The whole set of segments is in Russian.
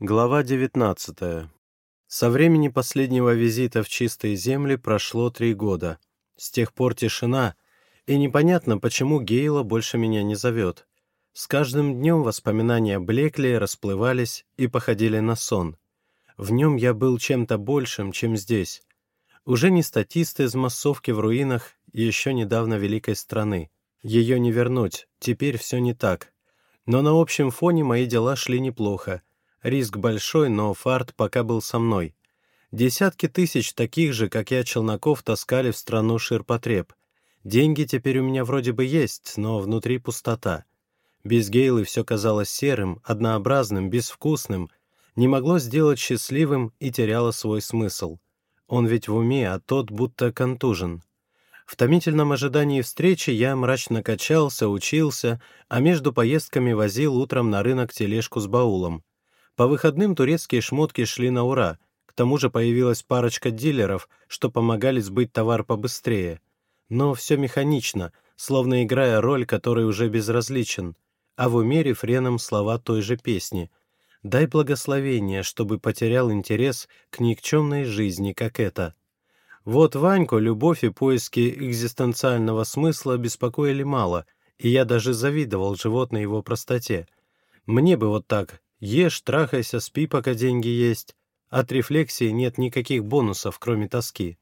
Глава 19. Со времени последнего визита в чистые земли прошло 3 года. С тех пор тишина, и непонятно, почему Гейла больше меня не зовет. С каждым днем воспоминания блекли, расплывались и походили на сон. В нем я был чем-то большим, чем здесь. Уже не статист из массовки в руинах еще недавно великой страны. Ее не вернуть, теперь все не так. Но на общем фоне мои дела шли неплохо. Риск большой, но фарт пока был со мной. Десятки тысяч таких же, как я, челноков таскали в страну ширпотреб. Деньги теперь у меня вроде бы есть, но внутри пустота. Без Гейлы все казалось серым, однообразным, безвкусным, не могло сделать счастливым и теряло свой смысл. Он ведь в уме, а тот будто контужен. В томительном ожидании встречи я мрачно качался, учился, а между поездками возил утром на рынок тележку с баулом. По выходным турецкие шмотки шли на ура, к тому же появилась парочка дилеров, что помогали сбыть товар побыстрее. Но все механично, словно играя роль, которой уже безразличен, а в уме рефреном слова той же песни. «Дай благословение, чтобы потерял интерес к никчемной жизни, как эта». Вот Ваньку любовь и поиски экзистенциального смысла беспокоили мало, и я даже завидовал животной его простоте. Мне бы вот так: ешь, трахайся, спи, пока деньги есть. От рефлексии нет никаких бонусов, кроме тоски.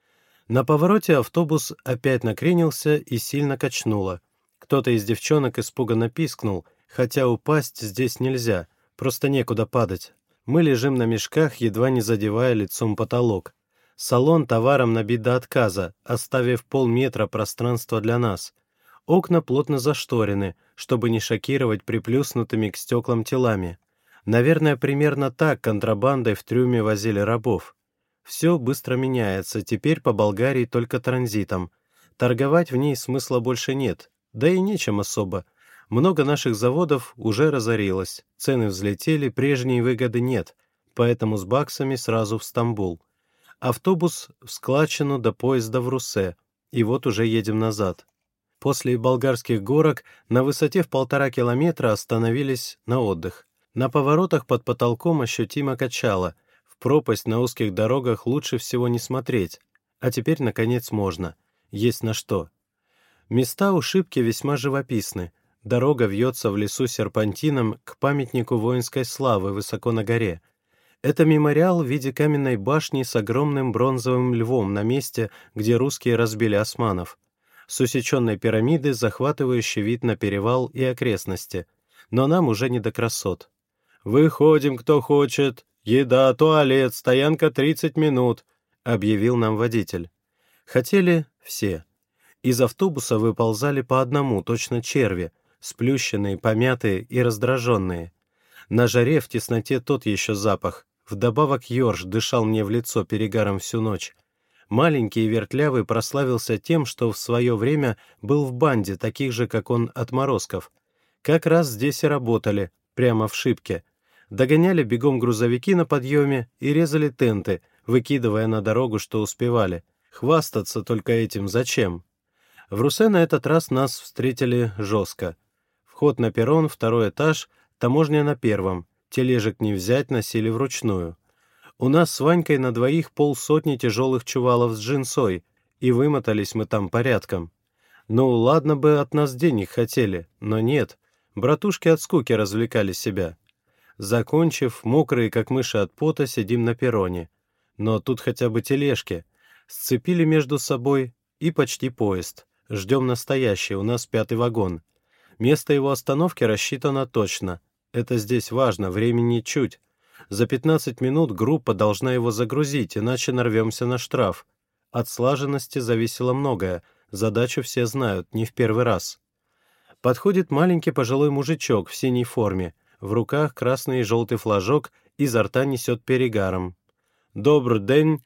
На повороте автобус опять накренился и сильно качнуло. Кто-то из девчонок испуганно пискнул, хотя упасть здесь нельзя, просто некуда падать. Мы лежим на мешках, едва не задевая лицом потолок. Салон товаром набит до отказа, оставив полметра пространства для нас. Окна плотно зашторены, чтобы не шокировать приплюснутыми к стеклам телами. Наверное, примерно так контрабандой в трюме возили рабов. Все быстро меняется, теперь по Болгарии только транзитом. Торговать в ней смысла больше нет, да и нечем особо. Много наших заводов уже разорилось, цены взлетели, прежней выгоды нет, поэтому с баксами сразу в Стамбул. Автобус в Складчину до поезда в Русе, и вот уже едем назад. После болгарских горок на высоте в 1,5 километра остановились на отдых. На поворотах под потолком ощутимо качало. В пропасть на узких дорогах лучше всего не смотреть. А теперь, наконец, можно. Есть на что. Места у Шипки весьма живописны. Дорога вьется в лесу серпантином к памятнику воинской славы высоко на горе. Это мемориал в виде каменной башни с огромным бронзовым львом на месте, где русские разбили османов. С усеченной пирамиды захватывающий вид на перевал и окрестности. Но нам уже не до красот. «Выходим, кто хочет. Еда, туалет, стоянка 30 минут», — объявил нам водитель. Хотели все. Из автобуса выползали по одному, точно черви, сплющенные, помятые и раздраженные. На жаре в тесноте тот еще запах. Вдобавок ёрш дышал мне в лицо перегаром всю ночь. Маленький и вертлявый прославился тем, что в свое время был в банде, таких же, как он, отморозков. Как раз здесь и работали, прямо в Шипке. Догоняли бегом грузовики на подъеме и резали тенты, выкидывая на дорогу, что успевали. Хвастаться только этим зачем? В Русе на этот раз нас встретили жестко. Вход на перрон, 2-й этаж, таможня на 1-м. Тележек не взять, носили вручную. У нас с Ванькой на двоих 50 тяжелых чувалов с джинсой, и вымотались мы там порядком. Ну, ладно бы от нас денег хотели, но нет. Братушки от скуки развлекали себя. Закончив, мокрые как мыши от пота, сидим на перроне. Но тут хотя бы тележки. Сцепили между собой и почти поезд. Ждем настоящий, у нас 5-й вагон. Место его остановки рассчитано точно. Это здесь важно, времени чуть. За 15 минут группа должна его загрузить, иначе нарвемся на штраф. От слаженности зависело многое, задачу все знают, не в первый раз. Подходит маленький пожилой мужичок в синей форме, в руках красный и желтый флажок, изо рта несет перегаром. «Добрый день,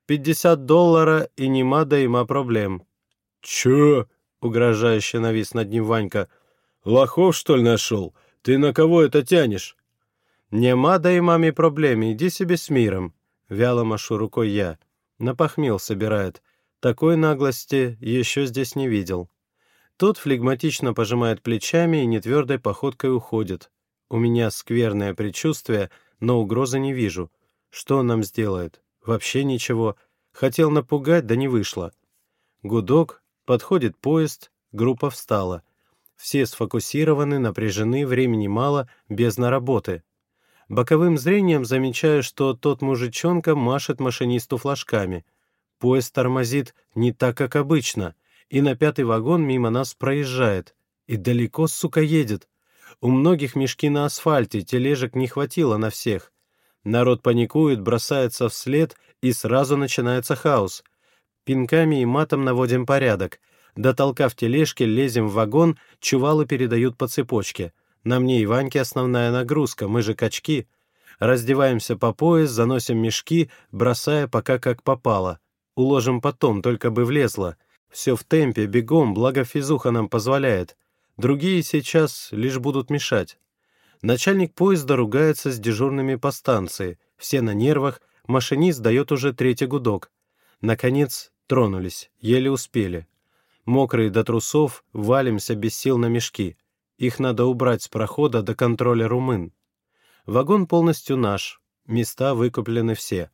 $50 и нема да има проблем». «Чё?» — угрожающе навис над ним Ванька. «Лохов, что ли, нашел? Ты на кого это тянешь?» «Нема да имами проблем, иди себе с миром», — вяло машу рукой я. На похмел собирает. Такой наглости еще здесь не видел. Тот флегматично пожимает плечами и нетвердой походкой уходит. У меня скверное предчувствие, но угрозы не вижу. Что он нам сделает? Вообще ничего. Хотел напугать, да не вышло. Гудок, подходит поезд, группа встала. Все сфокусированы, напряжены, времени мало, бездна работы. Боковым зрением замечаю, что тот мужичонка машет машинисту флажками. Поезд тормозит не так, как обычно, и на 5-й вагон мимо нас проезжает. И далеко, сука, едет. У многих мешки на асфальте, тележек не хватило на всех. Народ паникует, бросается вслед, и сразу начинается хаос. Пинками и матом наводим порядок. Дотолкав тележки, лезем в вагон, чувалы передают по цепочке. На мне и Ваньке основная нагрузка, мы же качки. Раздеваемся по пояс, заносим мешки, бросая пока как попало. Уложим потом, только бы влезло. Все в темпе, бегом, благо физуха нам позволяет. Другие сейчас лишь будут мешать. Начальник поезда ругается с дежурными по станции. Все на нервах, машинист дает уже 3-й гудок. Наконец тронулись, еле успели. Мокрые до трусов, валимся без сил на мешки. Их надо убрать с прохода до контроля румын. Вагон полностью наш, места выкуплены все.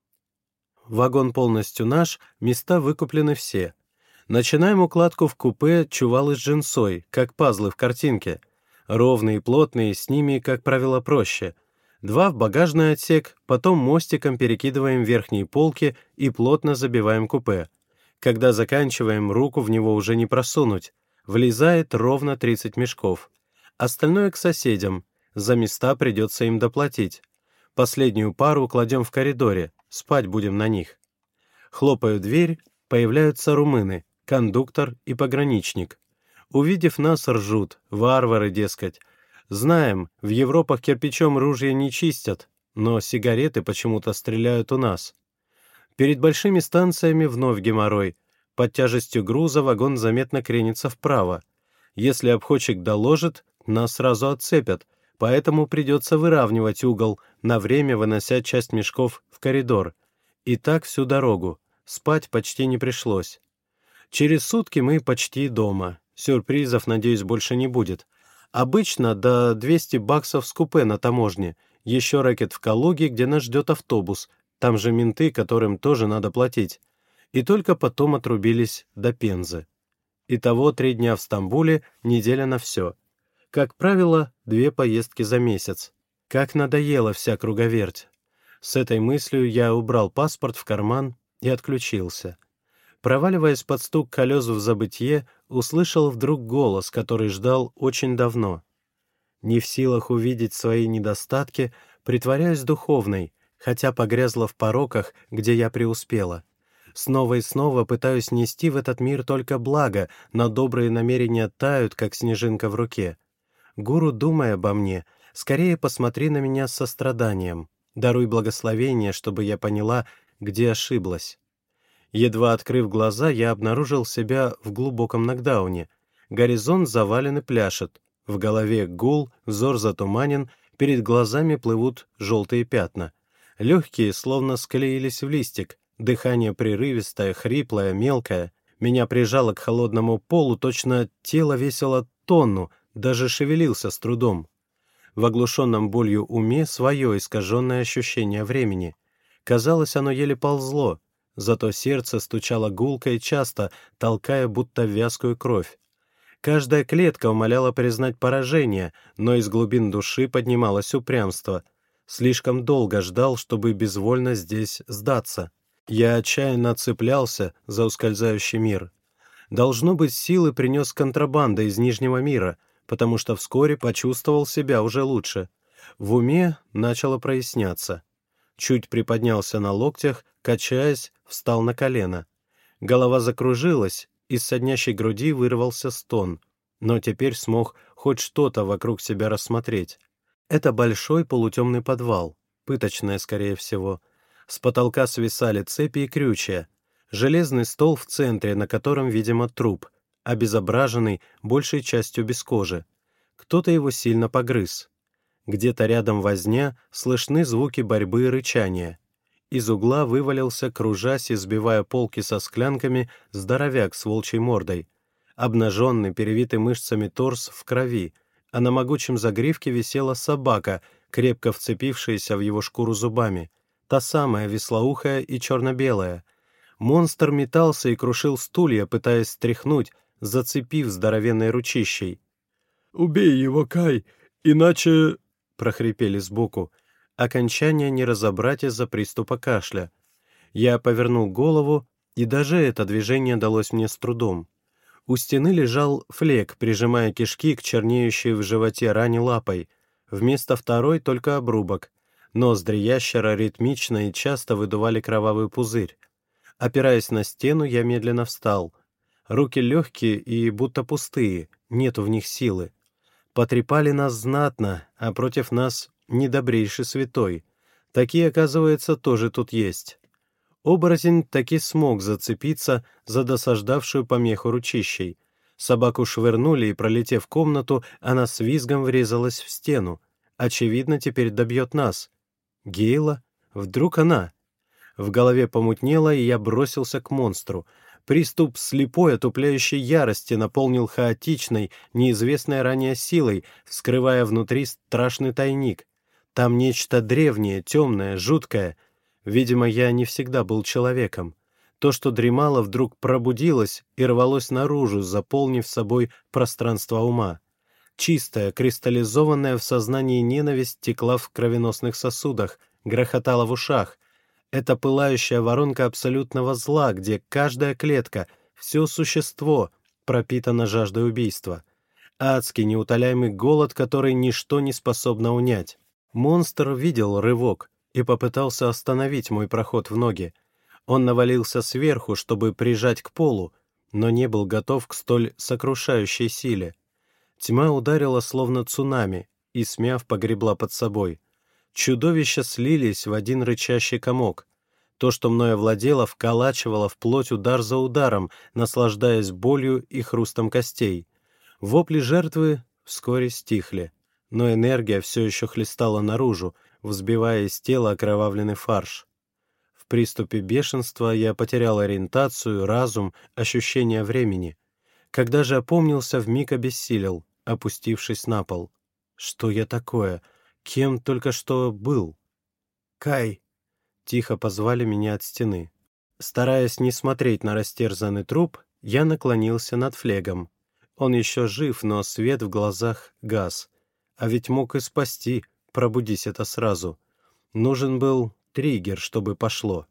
Вагон полностью наш, места выкуплены все. Начинаем укладку в купе чувалы с джинсой, как пазлы в картинке. Ровные и плотные, с ними, как правило, проще. 2 в багажный отсек, потом мостиком перекидываем верхние полки и плотно забиваем купе. Когда заканчиваем, руку в него уже не просунуть. Влезает ровно 30 мешков. Остальное к соседям. За места придется им доплатить. Последнюю пару кладем в коридоре, спать будем на них. Хлопаю дверь, появляются румыны, кондуктор и пограничник. Увидев нас, ржут, варвары, дескать. Знаем, в Европах кирпичом ружья не чистят, но сигареты почему-то стреляют у нас. Перед большими станциями вновь геморрой. Под тяжестью груза вагон заметно кренится вправо. Если обходчик доложит, нас сразу отцепят, поэтому придется выравнивать угол, на время вынося часть мешков в коридор. И так всю дорогу. Спать почти не пришлось. Через сутки мы почти дома. Сюрпризов, надеюсь, больше не будет. Обычно до 200 баксов с купе на таможне. Еще рэкет в Калуге, где нас ждет автобус. Там же менты, которым тоже надо платить. И только потом отрубились до Пензы. Итого 3 дня в Стамбуле, неделя на все. Как правило, 2 поездки за месяц. Как надоела вся круговерть. С этой мыслью я убрал паспорт в карман и отключился. Проваливаясь под стук колес в забытье, услышал вдруг голос, который ждал очень давно. Не в силах увидеть свои недостатки, притворяюсь духовной, хотя погрязла в пороках, где я преуспела. Снова и снова пытаюсь нести в этот мир только благо, но добрые намерения тают, как снежинка в руке. Гуру, думай обо мне, скорее посмотри на меня с состраданием. Даруй благословение, чтобы я поняла, где ошиблась. Едва открыв глаза, я обнаружил себя в глубоком нокдауне. Горизонт завален и пляшет. В голове гул, взор затуманен, перед глазами плывут желтые пятна. Легкие словно склеились в листик, дыхание прерывистое, хриплое, мелкое. Меня прижало к холодному полу, точно тело весило тонну, даже шевелился с трудом. В оглушенном болью уме свое искаженное ощущение времени. Казалось, оно еле ползло, зато сердце стучало гулко и часто, толкая будто вязкую кровь. Каждая клетка умоляла признать поражение, но из глубин души поднималось упрямство. Слишком долго ждал, чтобы безвольно здесь сдаться. Я отчаянно цеплялся за ускользающий мир. Должно быть, силы принес контрабанда из Нижнего мира, потому что вскоре почувствовал себя уже лучше. В уме начало проясняться. Чуть приподнялся на локтях, качаясь, встал на колено. Голова закружилась, из соднящей груди вырвался стон, но теперь смог хоть что-то вокруг себя рассмотреть. Это большой полутемный подвал, пыточная, скорее всего. С потолка свисали цепи и крючья. Железный стол в центре, на котором, видимо, труп, обезображенный, большей частью без кожи. Кто-то его сильно погрыз. Где-то рядом возня, слышны звуки борьбы и рычания. Из угла вывалился, кружась и сбивая полки со склянками, здоровяк с волчьей мордой. Обнаженный, перевитый мышцами торс в крови, а на могучем загривке висела собака, крепко вцепившаяся в его шкуру зубами, та самая вислоухая и черно-белая. Монстр метался и крушил стулья, пытаясь стряхнуть, зацепив здоровенной ручищей. «Убей его, Кай, иначе...» — прохрипели сбоку. Окончание не разобрать из-за приступа кашля. Я повернул голову, и даже это движение далось мне с трудом. У стены лежал Флек, прижимая кишки к чернеющей в животе ране лапой. Вместо второй только обрубок. Ноздри ящера ритмично и часто выдували кровавый пузырь. Опираясь на стену, я медленно встал. Руки легкие и будто пустые, нету в них силы. Потрепали нас знатно, а против нас недобрейший святой. Такие, оказывается, тоже тут есть. Оборотень таки смог зацепиться за досаждавшую помеху ручищей. Собаку швырнули, и, пролетев комнату, она с визгом врезалась в стену. Очевидно, теперь добьет нас. Гейла? Вдруг она? В голове помутнело, и я бросился к монстру. Приступ слепой, отупляющей ярости наполнил хаотичной, неизвестной ранее силой, вскрывая внутри страшный тайник. Там нечто древнее, темное, жуткое. Видимо, я не всегда был человеком. То, что дремало, вдруг пробудилось и рвалось наружу, заполнив собой пространство ума. Чистая, кристаллизованная в сознании ненависть текла в кровеносных сосудах, грохотала в ушах. Это пылающая воронка абсолютного зла, где каждая клетка, все существо пропитано жаждой убийства. Адский, неутоляемый голод, который ничто не способно унять. Монстр видел рывок и попытался остановить мой проход в ноги. Он навалился сверху, чтобы прижать к полу, но не был готов к столь сокрушающей силе. Тьма ударила словно цунами и, смяв, погребла под собой. Чудовища слились в один рычащий комок. То, что мною владело, вколачивало в плоть удар за ударом, наслаждаясь болью и хрустом костей. Вопли жертвы вскоре стихли, но энергия все еще хлестала наружу, взбивая из тела окровавленный фарш. В приступе бешенства я потерял ориентацию, разум, ощущение времени. Когда же опомнился, вмиг обессилел, опустившись на пол. Что я такое? Кем только что был? «Кай!» — тихо позвали меня от стены. Стараясь не смотреть на растерзанный труп, я наклонился над Флегом. Он еще жив, но свет в глазах гас. А ведь мог и спасти, пробудись это сразу. Нужен был триггер, чтобы пошло.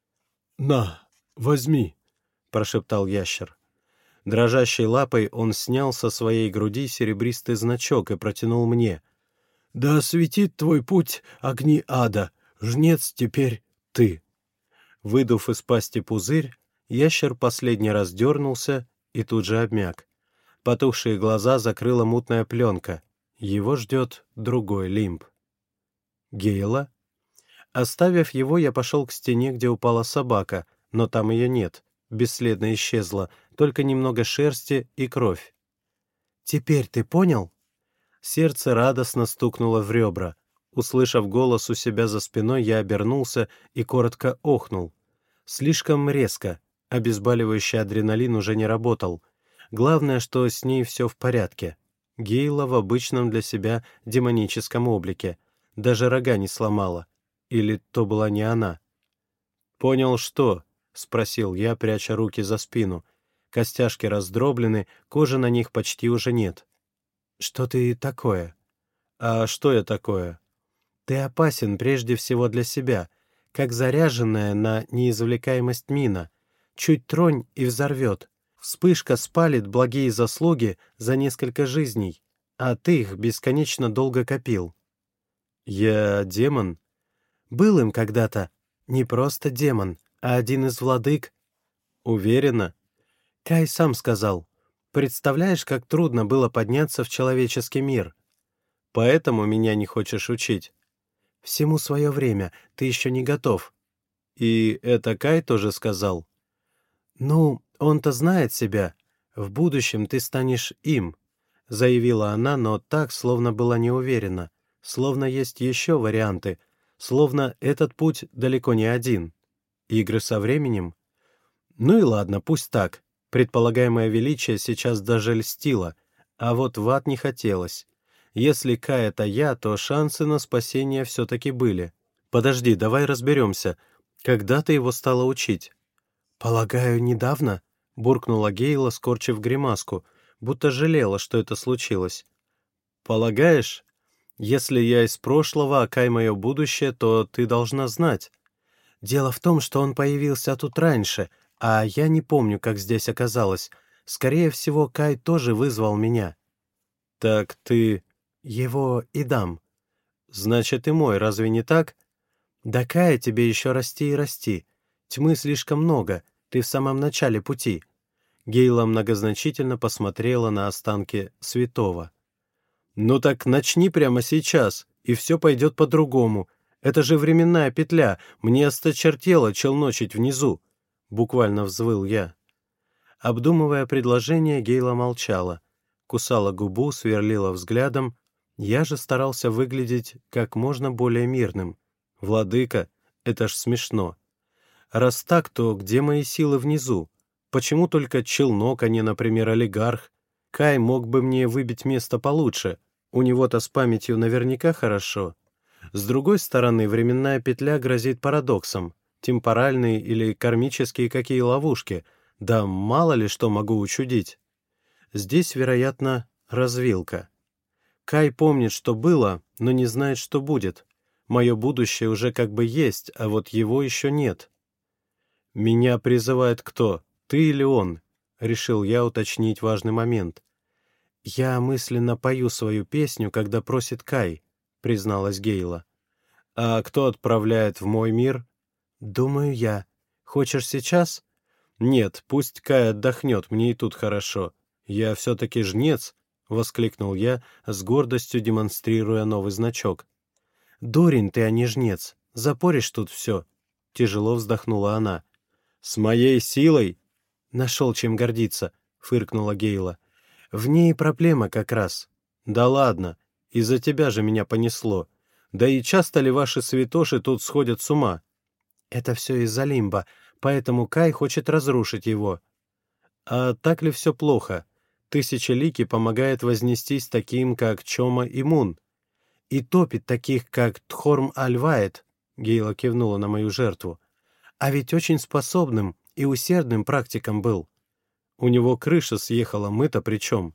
«На, возьми», — прошептал ящер. Дрожащей лапой он снял со своей груди серебристый значок и протянул мне. «Да осветит твой путь огни ада, жнец теперь ты». Выдув из пасти пузырь, ящер последний раз дернулся и тут же обмяк. Потухшие глаза закрыла мутная пленка. Его ждет другой лимб. Гейла? Оставив его, я пошел к стене, где упала собака, но там ее нет. Бесследно исчезла, только немного шерсти и кровь. «Теперь ты понял?» Сердце радостно стукнуло в ребра. Услышав голос у себя за спиной, я обернулся и коротко охнул. Слишком резко. Обезболивающий адреналин уже не работал. Главное, что с ней все в порядке. Гейла в обычном для себя демоническом облике. Даже рога не сломала. Или то была не она? «Понял, что?» — спросил я, пряча руки за спину. Костяшки раздроблены, кожи на них почти уже нет. «Что ты такое?» «А что я такое?» «Ты опасен прежде всего для себя, как заряженная на неизвлекаемость мина. Чуть тронь и взорвет. Вспышка спалит благие заслуги за несколько жизней, а ты их бесконечно долго копил». «Я демон?» «Был им когда-то. Не просто демон, а один из владык». «Уверена?» Кай сам сказал. «Представляешь, как трудно было подняться в человеческий мир? Поэтому меня не хочешь учить?» «Всему свое время, ты еще не готов». «И это Кай тоже сказал?» «Ну, он-то знает себя. В будущем ты станешь им», — заявила она, но так, словно была не уверена, словно есть еще варианты, словно этот путь далеко не один. Игры со временем? Ну и ладно, пусть так. Предполагаемое величие сейчас даже льстило, а вот в ад не хотелось. Если Кай — это я, то шансы на спасение все-таки были. Подожди, давай разберемся. Когда ты его стала учить? «Полагаю, недавно?» — буркнула Гейла, скорчив гримаску, будто жалела, что это случилось. «Полагаешь? Если я из прошлого, а Кай мое будущее, то ты должна знать. Дело в том, что он появился тут раньше, а я не помню, как здесь оказалось. Скорее всего, Кай тоже вызвал меня». «Так ты...» «Его и дам». «Значит, и мой, разве не так?» «Да Кая тебе еще расти и расти. Тьмы слишком много, ты в самом начале пути». Гейла многозначительно посмотрела на останки святого. «Ну так начни прямо сейчас, и все пойдет по-другому. Это же временная петля, мне осточертело челночить внизу», — буквально взвыл я. Обдумывая предложение, Гейла молчала, кусала губу, сверлила взглядом. Я же старался выглядеть как можно более мирным. «Владыка, это ж смешно. Раз так, то где мои силы внизу? Почему только челнок, а не, например, олигарх? Кай мог бы мне выбить место получше. У него-то с памятью наверняка хорошо. С другой стороны, временная петля грозит парадоксом. Темпоральные или кармические какие ловушки. Да мало ли что могу учудить. Здесь, вероятно, развилка. Кай помнит, что было, но не знает, что будет. Мое будущее уже как бы есть, а вот его еще нет. «Меня призывает кто, ты или он?» — решил я уточнить важный момент. «Я мысленно пою свою песню, когда просит Кай», — призналась Гейла. «А кто отправляет в мой мир?» «Думаю, я. Хочешь сейчас?» «Нет, пусть Кай отдохнет, мне и тут хорошо. Я все-таки жнец», — воскликнул я, с гордостью демонстрируя новый значок. «Дурень ты, а не жнец. Запоришь тут все», — тяжело вздохнула она. «С моей силой?» «Нашел чем гордиться», — фыркнула Гейла. «В ней проблема как раз». «Да ладно, из-за тебя же меня понесло. Да и часто ли ваши святоши тут сходят с ума?» «Это все из-за Лимба, поэтому Кай хочет разрушить его». «А так ли все плохо? Тысячеликий помогает вознестись таким, как Чома и Мун. И топит таких, как Тхорм-Аль-Ваэт», — Гейла кивнула на мою жертву. «А ведь очень способным и усердным практиком был. У него крыша съехала, мы-то при чем?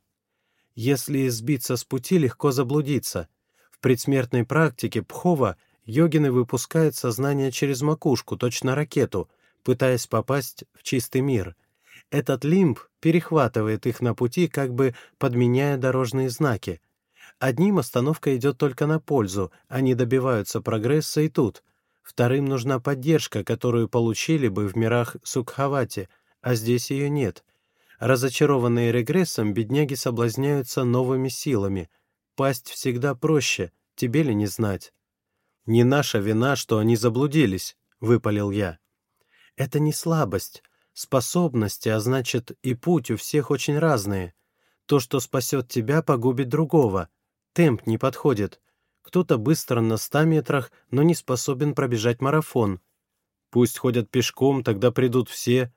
Если сбиться с пути, легко заблудиться. В предсмертной практике Пхова йогины выпускают сознание через макушку, точно ракету, пытаясь попасть в чистый мир. Этот лимб перехватывает их на пути, как бы подменяя дорожные знаки. Одним остановка идет только на пользу, они добиваются прогресса и тут. Вторым нужна поддержка, которую получили бы в мирах Сукхавати, а здесь ее нет. Разочарованные регрессом, бедняги соблазняются новыми силами. Пасть всегда проще, тебе ли не знать? «Не наша вина, что они заблудились», — выпалил я. «Это не слабость. Способности, а значит и путь у всех очень разные. То, что спасет тебя, погубит другого. Темп не подходит. Кто-то быстро на 100 метрах, но не способен пробежать марафон. Пусть ходят пешком, тогда придут все».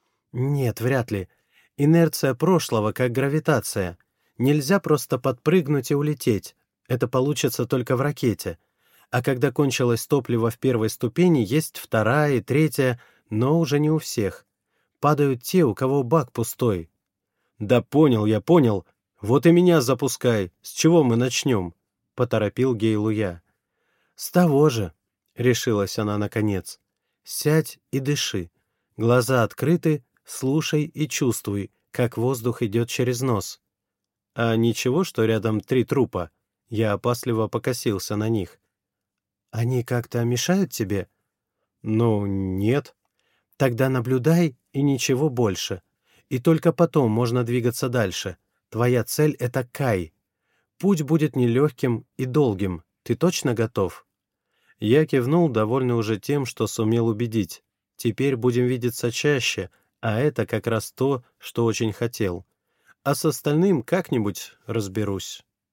«Нет, вряд ли. Инерция прошлого, как гравитация. Нельзя просто подпрыгнуть и улететь. Это получится только в ракете. А когда кончилось топливо в первой ступени, есть вторая и третья, но уже не у всех. Падают те, у кого бак пустой». «Да понял я, понял. Вот и меня запускай. С чего мы начнем?» — поторопил Гейлу я. «С того же», — решилась она наконец. «Сядь и дыши. Глаза открыты, слушай и чувствуй, как воздух идет через нос». «А ничего, что рядом 3 трупа?» Я опасливо покосился на них. «Они как-то мешают тебе?» «Ну, нет». «Тогда наблюдай и ничего больше. И только потом можно двигаться дальше. Твоя цель — это Кай. Путь будет нелегким и долгим. Ты точно готов?» Я кивнул, довольный уже тем, что сумел убедить. Теперь будем видеться чаще, а это как раз то, что очень хотел. А с остальным как-нибудь разберусь.